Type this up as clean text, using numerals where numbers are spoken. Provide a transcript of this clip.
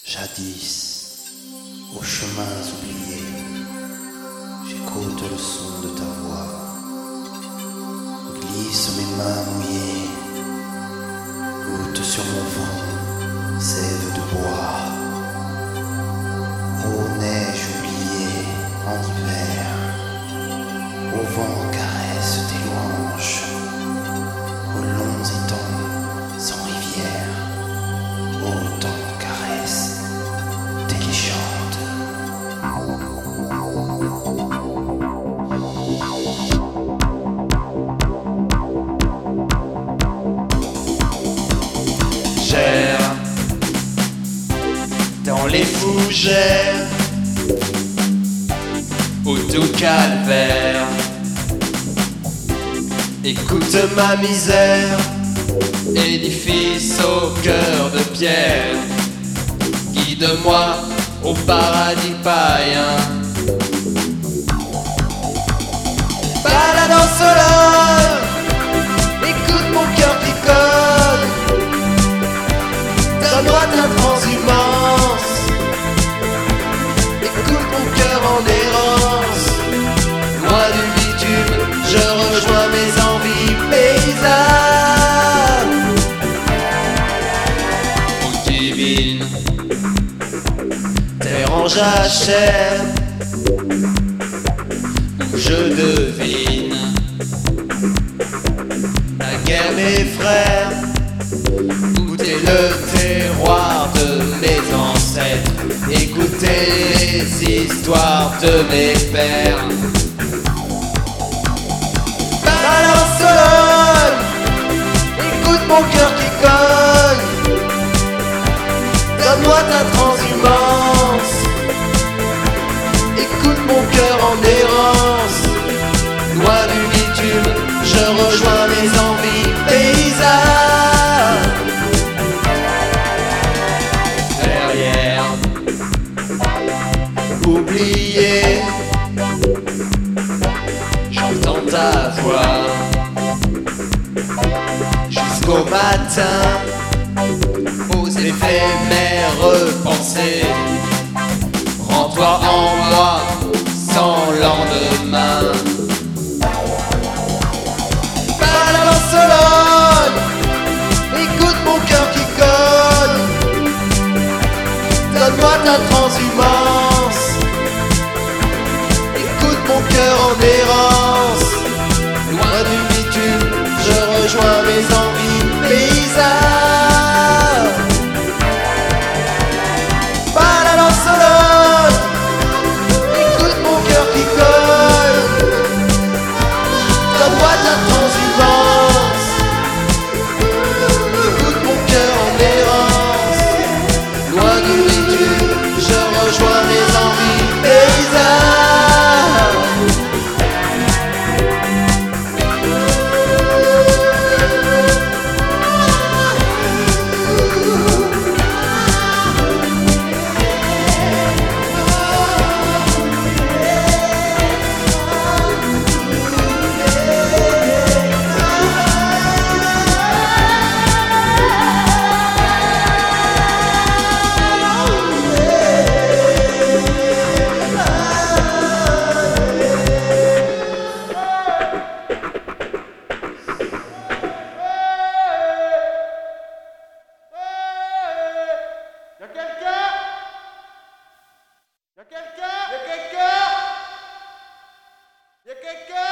Jadis, aux chemins oubliés, j'écoute le son de ta voix, glisse mes mains mouillées, goutte sur mon vent, sève de bois. Ô neige oubliée en hiver, au vent caresse tes louanges, aux longs étangs sans rivière, au temps caresse tes légendes. J'erre dans les fougères, au doux calvaire. Écoute ma misère, édifice au cœur de pierre. Guide-moi au paradis païen. Balade en soleil, écoute mon cœur qui colle. Donne-moi ta transhumance, écoute mon cœur en errance. Loin du bitume, je rejoins mes envies paysannes. Ô divine, terre en jachère, où je devine la guerre mes frères. Écoutez le terroir de mes ancêtres, écoutez les histoires de mes pères. Balance Sologne, écoute mon cœur qui cogne. Donne-moi ta transhumance, écoute mon cœur en errance. Loin du bitume, je rejoins mes envies paysannes. Derrière, oublié, j'entends ta voix jusqu'au matin, aux éphémères pensées. Rends-toi en moi sans lendemain. Balade en Sologne, écoute mon cœur qui colle. Donne-moi ta transhumance, écoute mon cœur en errance. Loin du bitume, je rejoins mes envies paysannes. Balade en Sologne, écoute mon cœur qui colle. Donne-moi ta transhumance, écoute mon cœur en errance. Loin du bitume, je rejoins mes envies paysannes. Y'a quelqu'un? Y'a quelqu'un? Y'a quelqu'un? Y'a quelqu'un?